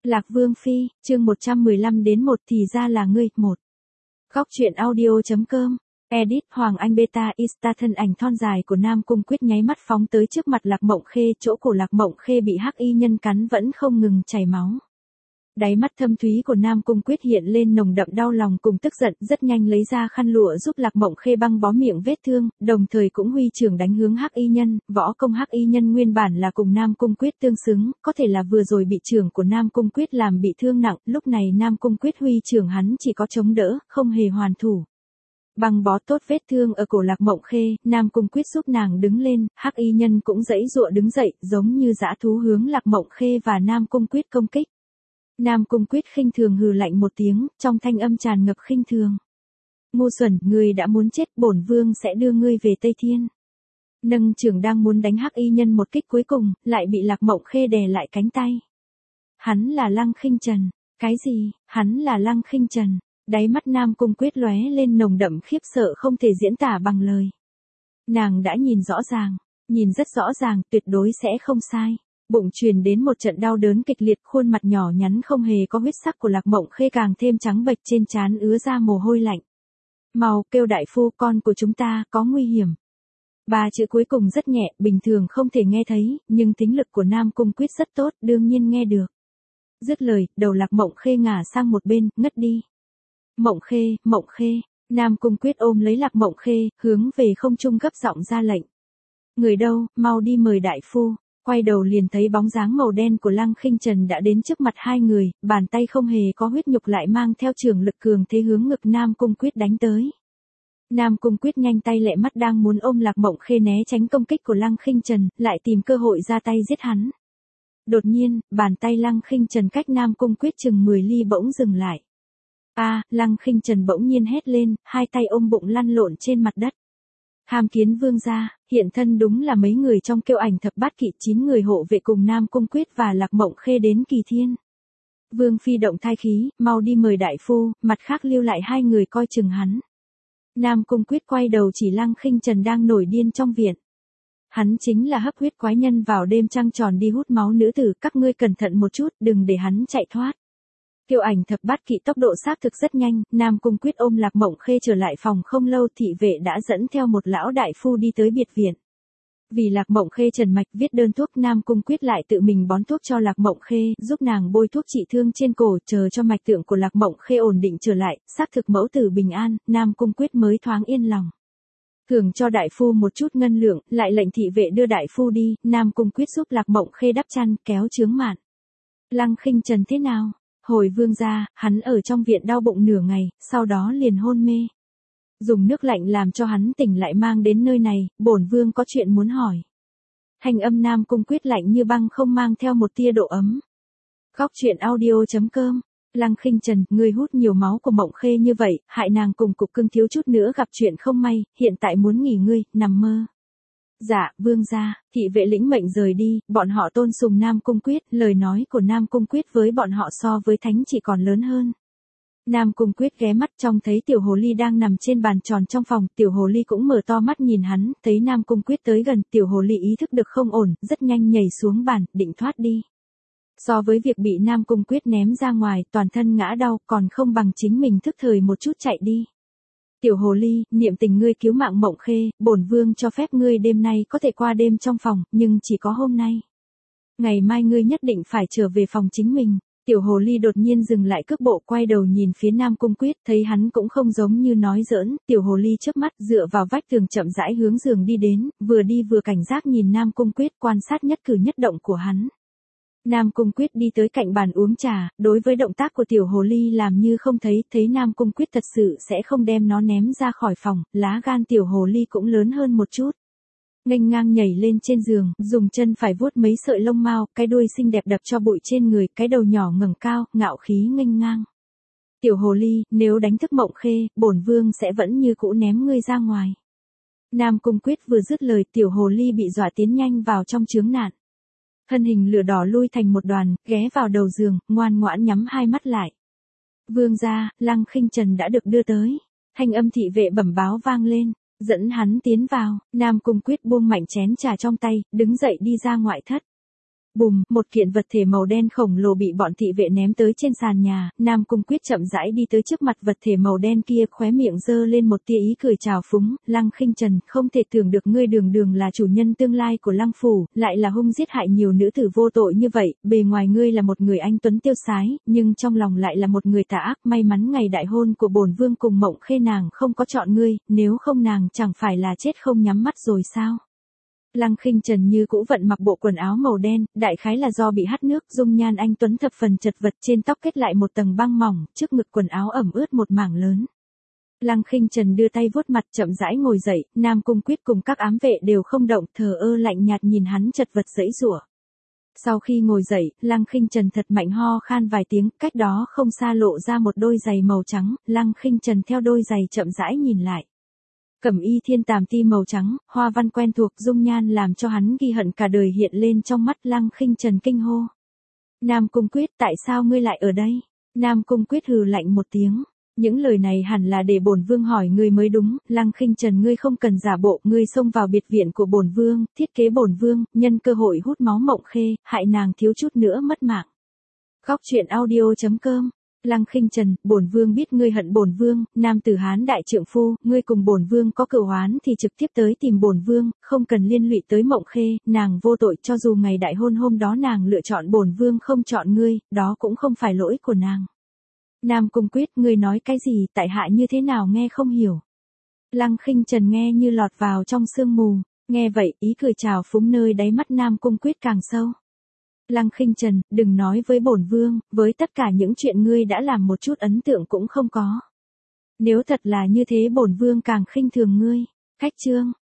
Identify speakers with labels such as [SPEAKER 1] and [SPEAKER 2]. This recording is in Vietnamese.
[SPEAKER 1] Lạc Vương Phi, chương 115 đến 1 thì ra là ngươi, 1. Góc truyện audio.com, edit Hoàng Anh Beta Insta thân ảnh thon dài của Nam Cung Quyết nháy mắt phóng tới trước mặt Lạc Mộng Khê, chỗ cổ Lạc Mộng Khê bị hắc y nhân cắn vẫn không ngừng chảy máu. Đáy mắt thâm thúy của Nam Cung Quyết hiện lên nồng đậm đau lòng cùng tức giận, rất nhanh lấy ra khăn lụa giúp Lạc Mộng Khê băng bó miệng vết thương, đồng thời cũng huy chưởng đánh hướng hắc y nhân. Võ công hắc y nhân nguyên bản là cùng Nam Cung Quyết tương xứng, có thể là vừa rồi bị chưởng của Nam Cung Quyết làm bị thương nặng, lúc này Nam Cung Quyết huy chưởng hắn chỉ có chống đỡ, không hề hoàn thủ. Băng bó tốt vết thương ở cổ Lạc Mộng Khê, Nam Cung Quyết giúp nàng đứng lên, hắc y nhân cũng giãy giụa đứng dậy, giống như dã thú hướng Lạc Mộng Khê và Nam Cung Quyết công kích. Nam Cung Quyết khinh thường hừ lạnh một tiếng, trong thanh âm tràn ngập khinh thường. Ngu xuẩn, ngươi đã muốn chết, bổn vương sẽ đưa ngươi về Tây Thiên. Nâng chưởng đang muốn đánh hắc y nhân một kích cuối cùng, lại bị Lạc Mộng Khê đè lại cánh tay. Hắn là Lăng Khinh Trần. Cái gì? Hắn là Lăng Khinh Trần. Đáy mắt Nam Cung Quyết lóe lên nồng đậm khiếp sợ không thể diễn tả bằng lời. Nàng đã nhìn rõ ràng, nhìn rất rõ ràng, tuyệt đối sẽ không sai. Bụng truyền đến một trận đau đớn kịch liệt, khuôn mặt nhỏ nhắn không hề có huyết sắc của Lạc Mộng Khê càng thêm trắng bệch, trên trán ứa ra mồ hôi lạnh. Mau kêu đại phu, con của chúng ta có nguy hiểm. Ba chữ cuối cùng rất nhẹ, bình thường không thể nghe thấy, nhưng thính lực của Nam Cung Quyết rất tốt, đương nhiên nghe được. Dứt lời, đầu Lạc Mộng Khê ngả sang một bên, ngất đi. Mộng Khê, Nam Cung Quyết ôm lấy Lạc Mộng Khê, hướng về không trung gấp giọng ra lệnh. Người đâu, mau đi mời đại phu. Quay đầu liền thấy bóng dáng màu đen của Lăng Khinh Trần đã đến trước mặt hai người, bàn tay không hề có huyết nhục lại mang theo trường lực cường thế hướng ngực Nam Cung Quyết đánh tới. Nam Cung Quyết nhanh tay lẹ mắt đang muốn ôm Lạc Mộng Khê né tránh công kích của Lăng Khinh Trần, lại tìm cơ hội ra tay giết hắn. Đột nhiên, bàn tay Lăng Khinh Trần cách Nam Cung Quyết chừng 10 ly bỗng dừng lại. Lăng Khinh Trần bỗng nhiên hét lên, hai tay ôm bụng lăn lộn trên mặt đất. Tham Kiến vương gia, hiện thân đúng là mấy người trong Kiêu Ảnh Thập Bát Kỵ, 9 người hộ vệ cùng Nam Cung Quyết và Lạc Mộng Khê đến Kỳ Thiên. Vương phi động thai khí, mau đi mời đại phu, mặt khác lưu lại hai người coi chừng hắn. Nam Cung Quyết quay đầu chỉ Lăng Khinh Trần đang nổi điên trong viện. Hắn chính là hấp huyết quái nhân vào đêm trăng tròn đi hút máu nữ tử, các ngươi cẩn thận một chút, đừng để hắn chạy thoát. Kiêu Ảnh Thập Bát Kỵ tốc độ xác thực rất nhanh, Nam Cung Quyết ôm Lạc Mộng Khê trở lại phòng không lâu, thị vệ đã dẫn theo một lão đại phu đi tới biệt viện. Vì Lạc Mộng Khê trần mạch, viết đơn thuốc, Nam Cung Quyết lại tự mình bón thuốc cho Lạc Mộng Khê, giúp nàng bôi thuốc trị thương trên cổ, chờ cho mạch tượng của Lạc Mộng Khê ổn định trở lại, xác thực mẫu tử bình an, Nam Cung Quyết mới thoáng yên lòng. Thưởng cho đại phu một chút ngân lượng, lại lệnh thị vệ đưa đại phu đi, Nam Cung Quyết giúp Lạc Mộng Khê đắp chăn, kéo chướng màn. Lăng Khinh Trần thế nào? Hồi vương gia, hắn ở trong viện đau bụng nửa ngày, sau đó liền hôn mê. Dùng nước lạnh làm cho hắn tỉnh lại mang đến nơi này, bổn vương có chuyện muốn hỏi. Thanh âm Nam Cung Quyết lạnh như băng không mang theo một tia độ ấm. Góc truyện audio.com, Lăng Khinh Trần, ngươi hút nhiều máu của Mộng Khê như vậy, hại nàng cùng cục cưng thiếu chút nữa gặp chuyện không may, hiện tại muốn nghỉ ngơi, nằm mơ. Dạ, vương gia, thị vệ lĩnh mệnh rời đi, bọn họ tôn sùng Nam Cung Quyết, lời nói của Nam Cung Quyết với bọn họ so với thánh chỉ còn lớn hơn. Nam Cung Quyết ghé mắt trông thấy tiểu hồ ly đang nằm trên bàn tròn trong phòng, tiểu hồ ly cũng mở to mắt nhìn hắn, thấy Nam Cung Quyết tới gần, tiểu hồ ly ý thức được không ổn, rất nhanh nhảy xuống bàn, định thoát đi. So với việc bị Nam Cung Quyết ném ra ngoài, toàn thân ngã đau, còn không bằng chính mình thức thời một chút chạy đi. Tiểu hồ ly, niệm tình ngươi cứu mạng Mộng Khê, bổn vương cho phép ngươi đêm nay có thể qua đêm trong phòng, nhưng chỉ có hôm nay. Ngày mai ngươi nhất định phải trở về phòng chính mình. Tiểu hồ ly đột nhiên dừng lại cước bộ, quay đầu nhìn phía Nam Cung Quyết, thấy hắn cũng không giống như nói giỡn, tiểu hồ ly chớp mắt dựa vào vách tường chậm rãi hướng giường đi đến, vừa đi vừa cảnh giác nhìn Nam Cung Quyết, quan sát nhất cử nhất động của hắn. Nam Cung Quyết đi tới cạnh bàn uống trà, đối với động tác của tiểu hồ ly làm như không thấy, thấy Nam Cung Quyết thật sự sẽ không đem nó ném ra khỏi phòng, lá gan tiểu hồ ly cũng lớn hơn một chút. Nghênh ngang nhảy lên trên giường, dùng chân phải vuốt mấy sợi lông mao, cái đuôi xinh đẹp đập cho bụi trên người, cái đầu nhỏ ngẩng cao, ngạo khí nghênh ngang. Tiểu hồ ly, nếu đánh thức Mộng Khê, bổn vương sẽ vẫn như cũ ném ngươi ra ngoài. Nam Cung Quyết vừa dứt lời, tiểu hồ ly bị dọa tiến nhanh vào trong chướng nạn. Thân hình lửa đỏ lui thành một đoàn, ghé vào đầu giường, ngoan ngoãn nhắm hai mắt lại. Vương gia, Lăng Khinh Trần đã được đưa tới. Thanh âm thị vệ bẩm báo vang lên, dẫn hắn tiến vào. Nam Cung Quyết buông mạnh chén trà trong tay, đứng dậy đi ra ngoại thất. Bùm, một kiện vật thể màu đen khổng lồ bị bọn thị vệ ném tới trên sàn nhà, Nam Cung Quyết chậm rãi đi tới trước mặt vật thể màu đen kia, khóe miệng giơ lên một tia ý cười trào phúng, Lăng Khinh Trần, không thể tưởng được ngươi đường đường là chủ nhân tương lai của Lăng phủ, lại là hung giết hại nhiều nữ tử vô tội như vậy, bề ngoài ngươi là một người anh tuấn tiêu sái, nhưng trong lòng lại là một người tà ác, may mắn ngày đại hôn của bổn vương cùng Mộng Khê nàng không có chọn ngươi, nếu không nàng chẳng phải là chết không nhắm mắt rồi sao? Lăng Khinh Trần như cũ vận mặc bộ quần áo màu đen, đại khái là do bị hắt nước, dung nhan anh tuấn thập phần chật vật, trên tóc kết lại một tầng băng mỏng, trước ngực quần áo ẩm ướt một mảng lớn. Lăng Khinh Trần đưa tay vuốt mặt, chậm rãi ngồi dậy, Nam Cung Quyết cùng các ám vệ đều không động, thờ ơ lạnh nhạt nhìn hắn chật vật giãy giụa. Sau khi ngồi dậy, Lăng Khinh Trần thật mạnh ho khan vài tiếng, cách đó không xa lộ ra một đôi giày màu trắng, Lăng Khinh Trần theo đôi giày chậm rãi nhìn lại. Cẩm y thiên tàm ti màu trắng, hoa văn quen thuộc, dung nhan làm cho hắn ghi hận cả đời hiện lên trong mắt. Lăng Khinh Trần kinh hô. Nam Cung Quyết, tại sao ngươi lại ở đây? Nam Cung Quyết hừ lạnh một tiếng. Những lời này hẳn là để bổn vương hỏi ngươi mới đúng, Lăng Khinh Trần, ngươi không cần giả bộ, ngươi xông vào biệt viện của bổn vương, thiết kế bổn vương, nhân cơ hội hút máu Mộng Khê, hại nàng thiếu chút nữa mất mạng. Góc truyện audio.com. Lăng Khinh Trần, bổn vương biết ngươi hận bổn vương, nam tử Hán đại trượng phu, ngươi cùng bổn vương có cửu oán thì trực tiếp tới tìm bổn vương, không cần liên lụy tới Mộng Khê, nàng vô tội, cho dù ngày đại hôn hôm đó nàng lựa chọn bổn vương không chọn ngươi, đó cũng không phải lỗi của nàng. Nam Cung Quyết, ngươi nói cái gì, tại hạ như thế nào nghe không hiểu. Lăng Khinh Trần nghe như lọt vào trong sương mù, nghe vậy, ý cười trào phúng nơi đáy mắt Nam Cung Quyết càng sâu. Lăng Khinh Trần, đừng nói với bổn vương, với tất cả những chuyện ngươi đã làm một chút ấn tượng cũng không có. Nếu thật là như thế bổn vương càng khinh thường ngươi. Khách chương.